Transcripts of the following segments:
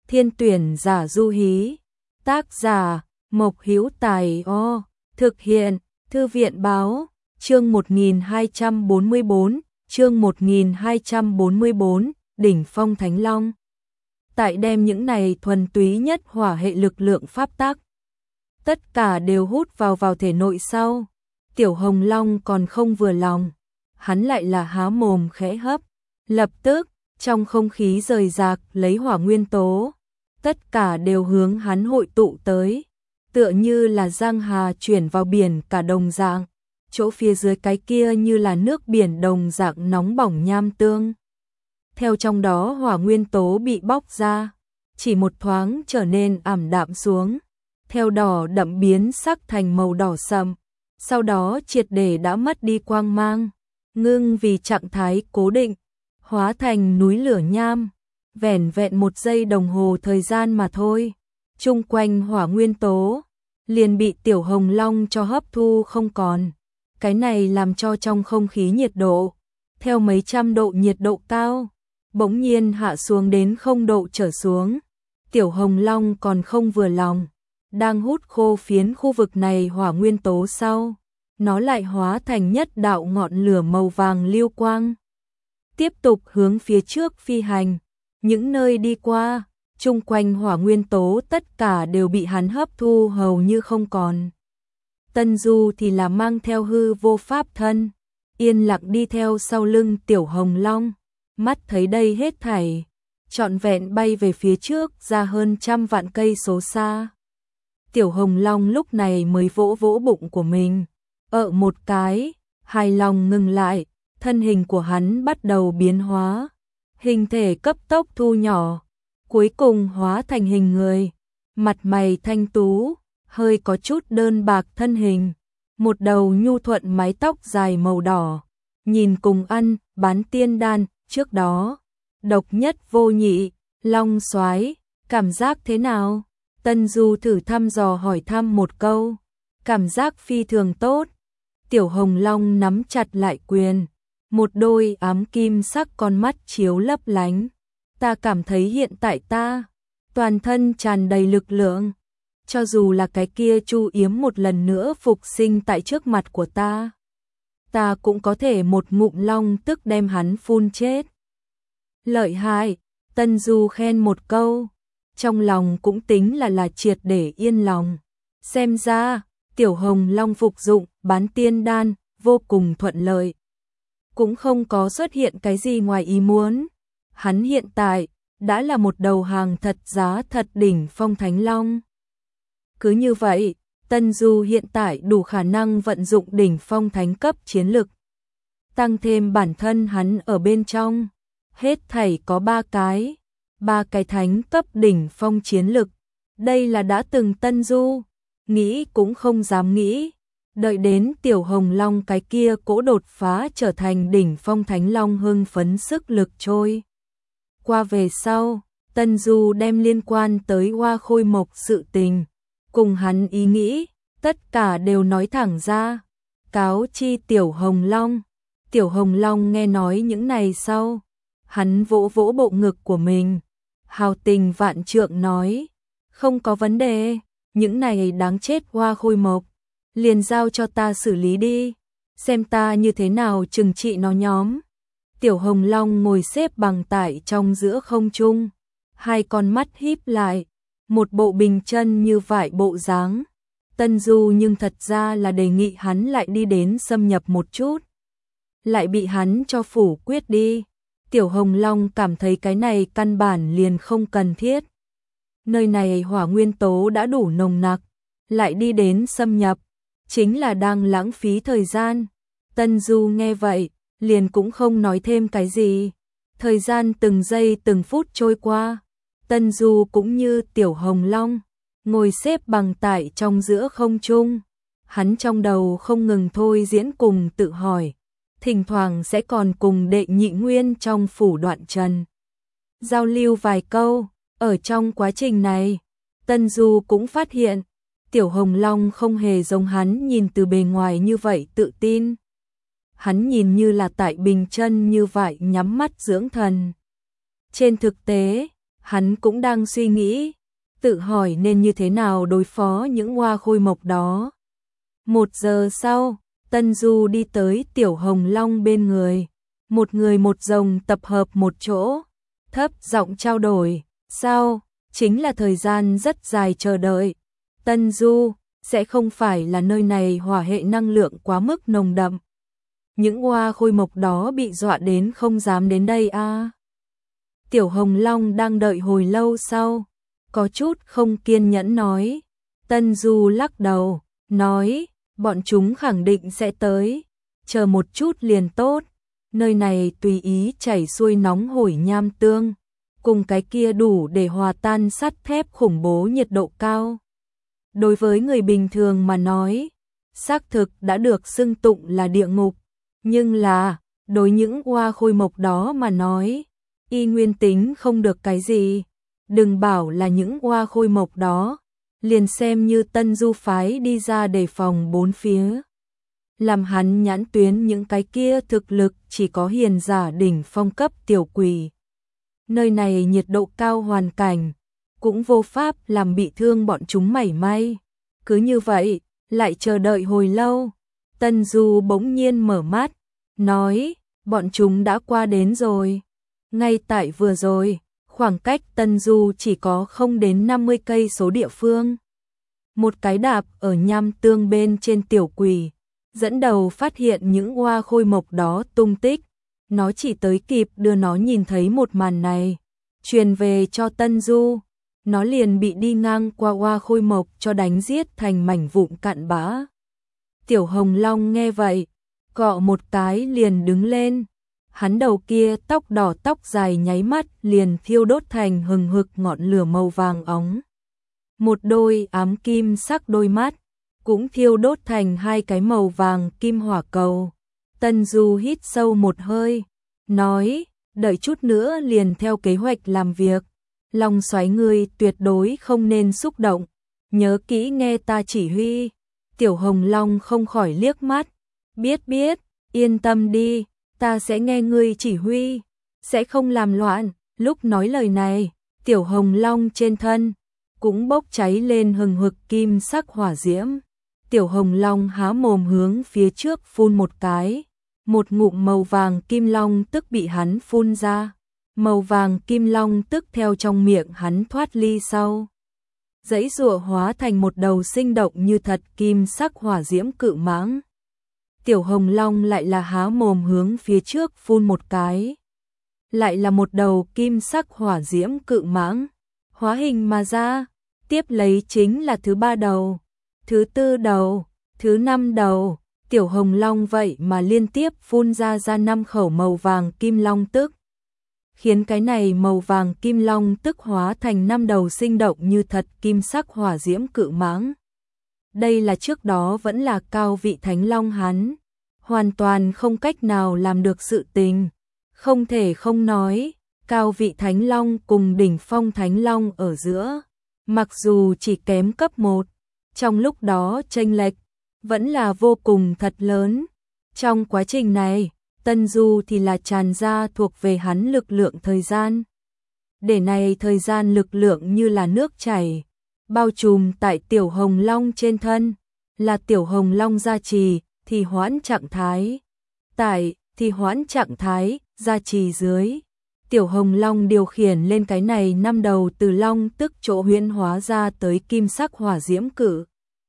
Thiên tuyển giả du hí. Tác giả Mộc Hữu Tài. Thực hiện Thư viện báo. Chương 1244, chương 1244, đỉnh phong Thánh Long. Tại đem những này thuần túy nhất hỏa hệ lực lượng pháp tắc, tất cả đều hút vào thể nội sau. Tiểu Hồng Long còn không vừa lòng, hắn lại là há mồm khẽ hấp, lập tức trong không khí rời rạc lấy hỏa nguyên tố, tất cả đều hướng hắn hội tụ tới, tựa như là giang hà chuyển vào biển cả đồng dạng. Chỗ phía dưới cái kia như là nước biển đồng dạng nóng bỏng nham tương. Theo trong đó hỏa nguyên tố bị bóc ra, chỉ một thoáng trở nên ảm đạm xuống, theo đỏ đậm biến sắc thành màu đỏ sậm, sau đó triệt để đã mất đi quang mang, ngưng vì trạng thái cố định, hóa thành núi lửa nham, vẻn vẹn 1 giây đồng hồ thời gian mà thôi. Chung quanh hỏa nguyên tố liền bị Tiểu Hồng Long cho hấp thu không còn. Cái này làm cho trong không khí nhiệt độ, theo mấy trăm độ nhiệt độ cao, bỗng nhiên hạ xuống đến 0 độ trở xuống. Tiểu Hồng Long còn không vừa lòng, đang hút khô phiến khu vực này hỏa nguyên tố sau, nó lại hóa thành nhất đạo ngọn lửa màu vàng lưu quang. Tiếp tục hướng phía trước phi hành, những nơi đi qua, chung quanh hỏa nguyên tố tất cả đều bị hắn hấp thu hầu như không còn. Tân Du thì là mang theo hư vô pháp thân, yên lặng đi theo sau lưng Tiểu Hồng Long, mắt thấy đây hết thảy, trọn vẹn bay về phía trước ra hơn 100 vạn cây số xa. Tiểu Hồng Long lúc này mới vỗ vỗ bụng của mình, một cái, hài lòng ngừng lại, thân hình của hắn bắt đầu biến hóa, hình thể cấp tốc thu nhỏ, cuối cùng hóa thành hình người, mặt mày thanh tú, hơi có chút đơn bạc thân hình, một đầu nhu thuận mái tóc dài màu đỏ, nhìn cùng ăn bán tiên đan trước đó, độc nhất vô nhị, Long soái, cảm giác thế nào? Tân Du thử thăm dò hỏi thăm một câu, cảm giác phi thường tốt. Tiểu Hồng Long nắm chặt lại quyền, một đôi ám kim sắc con mắt chiếu lấp lánh. Ta cảm thấy hiện tại ta, toàn thân tràn đầy lực lượng. Cho dù là cái kia Chu Yếm một lần nữa phục sinh tại trước mặt của ta cũng có thể một ngụm long tức đem hắn phun chết. Lợi hại, Tân Du khen một câu, trong lòng cũng tính là triệt để yên lòng. Xem ra, Tiểu Hồng Long phục dụng bán tiên đan vô cùng thuận lợi, cũng không có xuất hiện cái gì ngoài ý muốn. Hắn hiện tại đã là một đầu hàng thật giá thật đỉnh phong Thánh Long. Cứ như vậy, Tân Du hiện tại đủ khả năng vận dụng đỉnh phong thánh cấp chiến lực. Tăng thêm bản thân hắn ở bên trong, hết thảy có 3 cái thánh cấp đỉnh phong chiến lực. Đây là đã từng Tân Du nghĩ cũng không dám nghĩ. Đợi đến Tiểu Hồng Long cái kia cỗ đột phá trở thành đỉnh phong Thánh Long hưng phấn sức lực trôi qua về sau, Tân Du đem liên quan tới Hoa Khôi Mộc sự tình, cùng hắn ý nghĩ, tất cả đều nói thẳng ra, cáo chi Tiểu Hồng Long. Tiểu Hồng Long nghe nói những này sau, hắn vỗ vỗ bộ ngực của mình, hào tình vạn trượng nói, không có vấn đề, những này đáng chết Hoa Khôi Mộc, liền giao cho ta xử lý đi, xem ta như thế nào trừng trị nó nhóm. Tiểu Hồng Long ngồi xếp bằng tại trong giữa không trung, hai con mắt híp lại, một bộ bình chân như vại bộ dáng. Tân Du nhưng thật ra là đề nghị hắn lại đi đến xâm nhập một chút, lại bị hắn cho phủ quyết đi. Tiểu Hồng Long cảm thấy cái này căn bản liền không cần thiết. Nơi này hỏa nguyên tố đã đủ nồng nặc, lại đi đến xâm nhập, chính là đang lãng phí thời gian. Tân Du nghe vậy, liền cũng không nói thêm cái gì. Thời gian từng giây từng phút trôi qua, Tân Du cũng như Tiểu Hồng Long, ngồi xếp bằng tại trong giữa không trung. Hắn trong đầu không ngừng thôi diễn cùng tự hỏi, thỉnh thoảng sẽ còn cùng Đệ Nhị Nguyên trong phủ Đoạn Trần giao lưu vài câu. Ở trong quá trình này, Tân Du cũng phát hiện, Tiểu Hồng Long không hề giống hắn nhìn từ bề ngoài như vậy tự tin. Hắn nhìn như là tại bình chân như vậy nhắm mắt dưỡng thần. Trên thực tế, Hắn cũng đang suy nghĩ, tự hỏi nên như thế nào đối phó những hoa khôi mộc đó. 1 giờ sau, Tân Du đi tới Tiểu Hồng Long bên người. Một người một rồng tập hợp một chỗ, thấp giọng trao đổi. Sao? Chính là thời gian rất dài chờ đợi. Tân Du, sẽ không phải là nơi này hỏa hệ năng lượng quá mức nồng đậm. Những hoa khôi mộc đó bị dọa đến không dám đến đây à? Tiểu Hồng Long đang đợi hồi lâu sau, có chút không kiên nhẫn nói. Tân Du lắc đầu, nói, bọn chúng khẳng định sẽ tới, chờ một chút liền tốt. Nơi này tùy ý chảy xuôi nóng hổi nham tương, cùng cái kia đủ để hòa tan sắt thép khủng bố nhiệt độ cao. Đối với người bình thường mà nói, xác thực đã được xưng tụng là địa ngục, nhưng là, đối những hoa khôi mộc đó mà nói, y nguyên tính không được cái gì. Đừng bảo là những hoa khôi mộc đó, liền xem như Tân Du phái đi ra đề phòng bốn phía. Làm hắn nhãn tuyến những cái kia thực lực chỉ có hiền giả đỉnh phong cấp tiểu quỷ. Nơi này nhiệt độ cao hoàn cảnh, cũng vô pháp làm bị thương bọn chúng mảy may. Cứ như vậy, lại chờ đợi hồi lâu. Tân Du bỗng nhiên mở mắt, nói, bọn chúng đã qua đến rồi. Ngay tại vừa rồi, khoảng cách Tân Du chỉ có không đến 50 cây số địa phương. Một cái đạp ở nham tương bên trên tiểu quỷ, dẫn đầu phát hiện những hoa khôi mộc đó tung tích. Nó chỉ tới kịp đưa nó nhìn thấy một màn này, truyền về cho Tân Du. Nó liền bị đi ngang qua hoa khôi mộc cho đánh giết thành mảnh vụn cặn bã. Tiểu Hồng Long nghe vậy, cọ một cái liền đứng lên. Hắn đầu kia tóc đỏ tóc dài nháy mắt liền thiêu đốt thành hừng hực ngọn lửa màu vàng óng. Một đôi ám kim sắc đôi mắt cũng thiêu đốt thành hai cái màu vàng kim hỏa cầu. Tân Du hít sâu một hơi, nói, đợi chút nữa liền theo kế hoạch làm việc. Long xoáy ngươi tuyệt đối không nên xúc động, nhớ kỹ nghe ta chỉ huy. Tiểu Hồng Long không khỏi liếc mắt, biết, yên tâm đi, ta sẽ nghe ngươi chỉ huy, sẽ không làm loạn. Lúc nói lời này, Tiểu Hồng Long trên thân cũng bốc cháy lên hừng hực kim sắc hỏa diễm. Tiểu Hồng Long há mồm hướng phía trước phun một cái, một ngụm màu vàng kim long tức bị hắn phun ra. Màu vàng kim long tức theo trong miệng hắn thoát ly sau, giãy giụa hóa thành một đầu sinh động như thật kim sắc hỏa diễm cự mãng. Tiểu Hồng Long lại là há mồm hướng phía trước phun một cái, lại là một đầu kim sắc hỏa diễm cự mãng hóa hình mà ra. Tiếp lấy chính là thứ 3 đầu, thứ 4 đầu, thứ 5 đầu. Tiểu Hồng Long vậy mà liên tiếp phun ra 5 khẩu màu vàng kim long tức, khiến cái này màu vàng kim long tức hóa thành 5 đầu sinh động như thật kim sắc hỏa diễm cự mãng. Đây là trước đó vẫn là cao vị thánh long hắn, hoàn toàn không cách nào làm được sự tình. Không thể không nói, cao vị thánh long cùng đỉnh phong thánh long ở giữa, mặc dù chỉ kém cấp 1, trong lúc đó chênh lệch vẫn là vô cùng thật lớn. Trong quá trình này, Tân Du thì là tràn ra thuộc về hắn lực lượng thời gian. Để này thời gian lực lượng như là nước chảy, bao trùm tại Tiểu Hồng Long trên thân, là Tiểu Hồng Long gia trì thì hoãn trạng thái, tại thì hoãn trạng thái gia trì dưới. Tiểu Hồng Long điều khiển lên cái này 5 đầu từ long tức chỗ huyễn hóa ra tới kim sắc hỏa diễm cự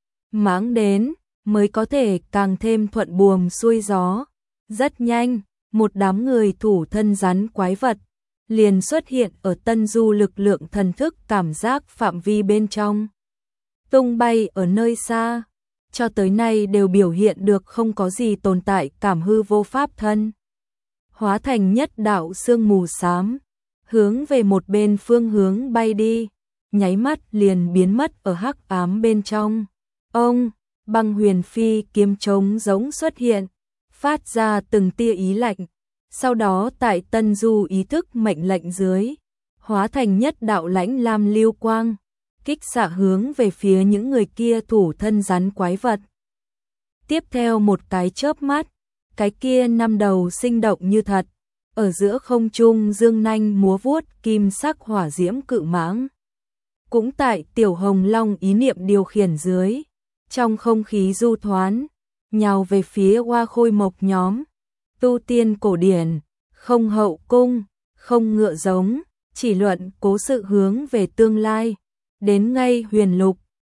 mãng đến, mới có thể càng thêm thuận buồm xuôi gió. Rất nhanh, một đám người thủ thân rắn quái vật liền xuất hiện ở Tân Du lực lượng thần thức cảm giác phạm vi bên trong, tung bay ở nơi xa, cho tới nay đều biểu hiện được không có gì tồn tại cảm hư vô pháp thân. Hóa thành nhất đạo sương mù xám, hướng về một bên phương hướng bay đi, nháy mắt liền biến mất ở hắc ám bên trong. Ông, băng huyền phi kiếm trống giống xuất hiện, phát ra từng tia ý lạnh, sau đó tại Tân Du ý thức mệnh lệnh dưới, hóa thành nhất đạo lãnh lam lưu quang, kích xạ hướng về phía những người kia thủ thân rắn quái vật. Tiếp theo một cái chớp mắt, cái kia 5 đầu sinh động như thật, ở giữa không trung dương nanh múa vuốt kim sắc hỏa diễm cự mãng. Cũng tại Tiểu Hồng Long ý niệm điều khiển dưới, trong không khí du thoán, nhào về phía Hoa Khôi Mộc nhóm. Tu tiên cổ điển, không hậu cung, không ngựa giống, chỉ luận cố sự hướng về tương lai. Đến ngay huyền lục,